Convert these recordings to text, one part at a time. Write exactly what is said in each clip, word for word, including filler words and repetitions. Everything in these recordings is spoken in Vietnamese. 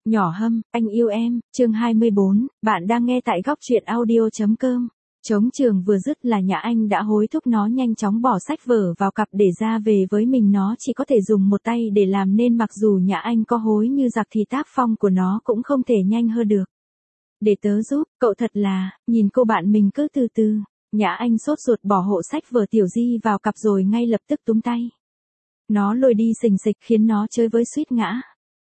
Nhỏ Hâm, anh yêu em, chương hai mươi bốn, bạn đang nghe tại góc truyện audio.com. Trống trường vừa dứt là nhà anh đã hối thúc nó nhanh chóng bỏ sách vở vào cặp để ra về với mình, nó chỉ có thể dùng một tay để làm nên mặc dù nhà anh có hối như giặc thì tác phong của nó cũng không thể nhanh hơn được. Để tớ giúp, cậu thật là, nhìn cô bạn mình cứ từ từ, nhà anh sốt ruột bỏ hộ sách vở Tiểu Di vào cặp rồi ngay lập tức túm tay. Nó lôi đi xình xịch khiến nó chơi với suýt ngã.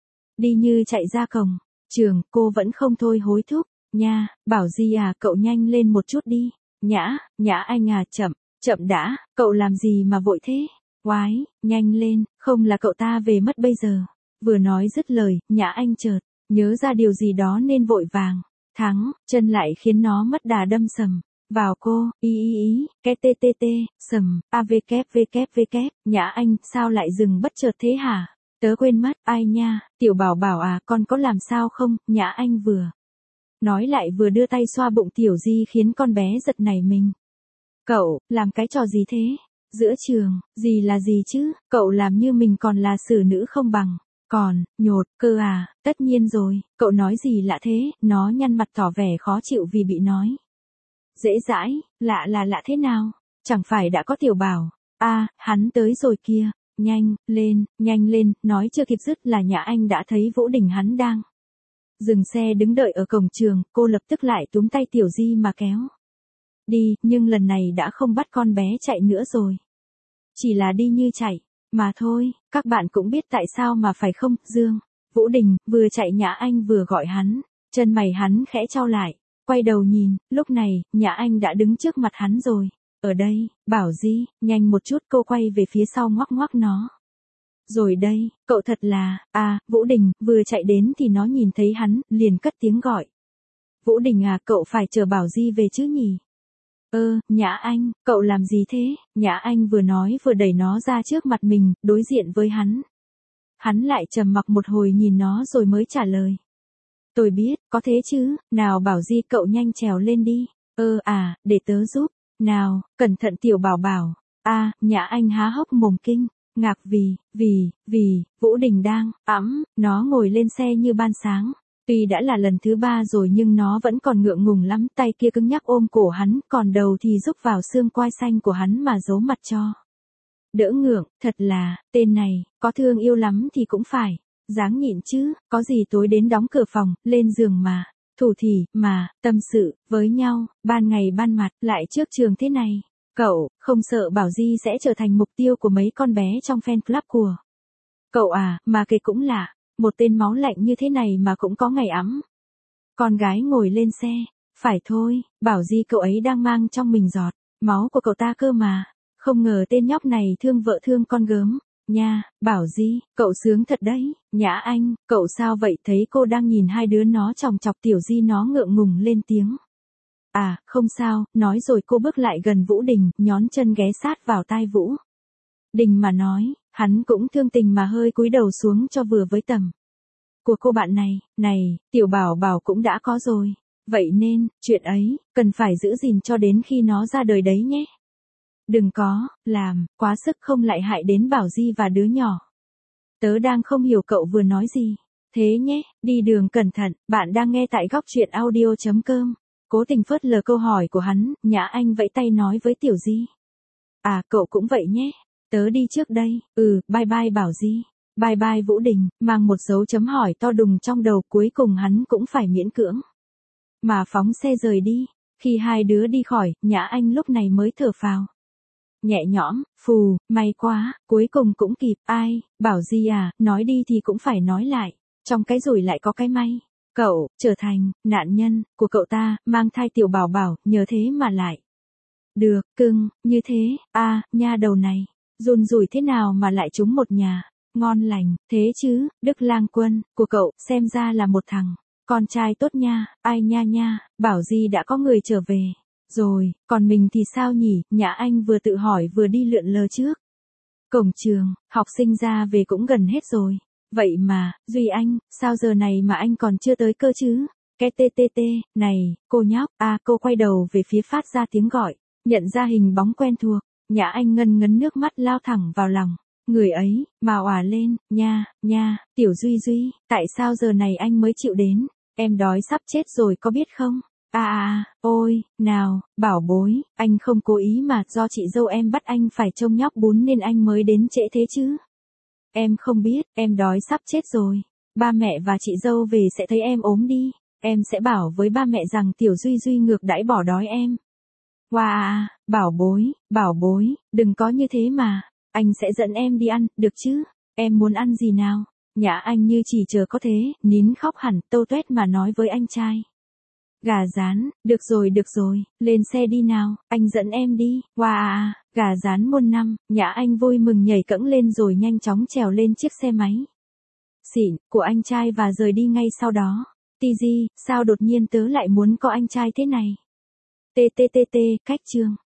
Đi như chạy ra cổng trường, cô vẫn không thôi hối thúc, nha, Bảo Di à, cậu nhanh lên một chút đi. Nhã, Nhã anh à, chậm, chậm đã, cậu làm gì mà vội thế? Oái, nhanh lên, không là cậu ta về mất bây giờ. Vừa nói dứt lời, Nhã anh chợt nhớ ra điều gì đó nên vội vàng thắng chân lại khiến nó mất đà đâm sầm vào cô. Ý ý ý, cái tê tê tê, sầm, a vê kép vê kép vê kép. Nhã anh, sao lại dừng bất chợt thế hả? Tớ quên mất, ai nha, Tiểu Bảo Bảo à, con có làm sao không? Nhã anh vừa nói lại vừa đưa tay xoa bụng Tiểu Di khiến con bé giật nảy mình. Cậu, làm cái trò gì thế? Giữa trường, gì là gì chứ? Cậu làm như mình còn là xử nữ không bằng. Còn, nhột, cơ à, tất nhiên rồi, cậu nói gì lạ thế? Nó nhăn mặt tỏ vẻ khó chịu vì bị nói. Dễ dãi, lạ là lạ thế nào? Chẳng phải đã có Tiểu Bảo. À, hắn tới rồi kia. Nhanh, lên, nhanh lên, nói chưa kịp dứt là nhà anh đã thấy Vũ Đình hắn đang dừng xe đứng đợi ở cổng trường, cô lập tức lại túm tay Tiểu Di mà kéo đi, nhưng lần này đã không bắt con bé chạy nữa rồi. Chỉ là đi như chạy, mà thôi, các bạn cũng biết tại sao mà phải không, Dương. Vũ Đình, vừa chạy Nhã Anh vừa gọi hắn, chân mày hắn khẽ chau lại, quay đầu nhìn, lúc này, Nhã Anh đã đứng trước mặt hắn rồi. Ở đây, Bảo Di, nhanh một chút, cô quay về phía sau ngoắc ngoắc nó. Rồi đây, cậu thật là, à, Vũ Đình, vừa chạy đến thì nó nhìn thấy hắn, liền cất tiếng gọi. Vũ Đình à, cậu phải chờ Bảo Di về chứ nhỉ? Ơ, Nhã Anh, cậu làm gì thế? Nhã Anh vừa nói vừa đẩy nó ra trước mặt mình, đối diện với hắn. Hắn lại trầm mặc một hồi nhìn nó rồi mới trả lời. Tôi biết, có thế chứ, nào Bảo Di cậu nhanh trèo lên đi. Ơ à, để tớ giúp. Nào, cẩn thận Tiểu Bảo Bảo. À, Nhã Anh há hốc mồm kinh, ngạc vì, vì, vì, Vũ Đình đang, ẵm, nó ngồi lên xe như ban sáng. Tuy đã là lần thứ ba rồi nhưng nó vẫn còn ngượng ngùng lắm, tay kia cứng nhắc ôm cổ hắn, còn đầu thì rúc vào xương quai xanh của hắn mà giấu mặt cho. Đỡ ngượng, thật là, tên này, có thương yêu lắm thì cũng phải, dáng nhịn chứ, có gì tối đến đóng cửa phòng, lên giường mà. Thủ thỉ, mà, tâm sự, với nhau, ban ngày ban mặt, lại trước trường thế này. Cậu, không sợ Bảo Di sẽ trở thành mục tiêu của mấy con bé trong fan club của cậu à, mà kể cũng lạ, một tên máu lạnh như thế này mà cũng có ngày ấm. Con gái ngồi lên xe, phải thôi, Bảo Di cậu ấy đang mang trong mình giọt máu của cậu ta cơ mà, không ngờ tên nhóc này thương vợ thương con gớm. Nha, Bảo Di, cậu sướng thật đấy. Nhã Anh, cậu sao vậy? Thấy cô đang nhìn hai đứa nó chòng chọc Tiểu Di nó ngượng ngùng lên tiếng. À, không sao, nói rồi cô bước lại gần Vũ Đình, nhón chân ghé sát vào tai Vũ Đình mà nói, hắn cũng thương tình mà hơi cúi đầu xuống cho vừa với tầm của cô bạn này. Này, Tiểu Bảo Bảo cũng đã có rồi, vậy nên, chuyện ấy, cần phải giữ gìn cho đến khi nó ra đời đấy nhé. Đừng có, làm, quá sức không lại hại đến Bảo Di và đứa nhỏ. Tớ đang không hiểu cậu vừa nói gì. Thế nhé, đi đường cẩn thận, bạn đang nghe tại góc truyện audio.com. Cố tình phớt lờ câu hỏi của hắn, Nhã Anh vẫy tay nói với Tiểu Di. À, cậu cũng vậy nhé. Tớ đi trước đây, ừ, bye bye Bảo Di. Bye bye Vũ Đình, mang một dấu chấm hỏi to đùng trong đầu, cuối cùng hắn cũng phải miễn cưỡng mà phóng xe rời đi. Khi hai đứa đi khỏi, Nhã Anh lúc này mới thở phào nhẹ nhõm, phù, may quá, cuối cùng cũng kịp. Ai, Bảo Di à, nói đi thì cũng phải nói lại, trong cái rủi lại có cái may. Cậu, trở thành, nạn nhân, của cậu ta, mang thai Tiểu Bảo Bảo, nhờ thế mà lại. Được, cưng, như thế, a nha đầu này, run rủi thế nào mà lại trúng một nhà, ngon lành, thế chứ, Đức Lang Quân, của cậu, xem ra là một thằng, con trai tốt nha, ai nha nha, Bảo Di đã có người trở về. Rồi, còn mình thì sao nhỉ? Nhã Anh vừa tự hỏi vừa đi lượn lờ trước cổng trường, học sinh ra về cũng gần hết rồi. Vậy mà, Duy Anh, sao giờ này mà anh còn chưa tới cơ chứ? Cái tê tê tê, này, cô nhóc, à, cô quay đầu về phía phát ra tiếng gọi, nhận ra hình bóng quen thuộc. Nhã Anh ngân ngấn nước mắt lao thẳng vào lòng, Người ấy, mà òa lên, nha, nha, tiểu Duy Duy, tại sao giờ này anh mới chịu đến, em đói sắp chết rồi có biết không? À à, ôi, nào, bảo bối, anh không cố ý mà do chị dâu em bắt anh phải trông nhóc bún nên anh mới đến trễ thế chứ. Em không biết, em đói sắp chết rồi. Ba mẹ và chị dâu về sẽ thấy em ốm đi. Em sẽ bảo với ba mẹ rằng tiểu Duy Duy ngược đãi bỏ đói em. Wow, bảo bối, bảo bối, đừng có như thế mà. Anh sẽ dẫn em đi ăn, được chứ? Em muốn ăn gì nào? Nhã Anh như chỉ chờ có thế, nín khóc hẳn, tâu tuét mà nói với anh trai. Gà rán, được rồi được rồi, lên xe đi nào, anh dẫn em đi. Wow, gà rán muôn năm, Nhã Anh vui mừng nhảy cẫng lên rồi nhanh chóng trèo lên chiếc xe máy xịn của anh trai và rời đi ngay sau đó. Tg, sao đột nhiên tớ lại muốn có anh trai thế này? Tttt, cách chương.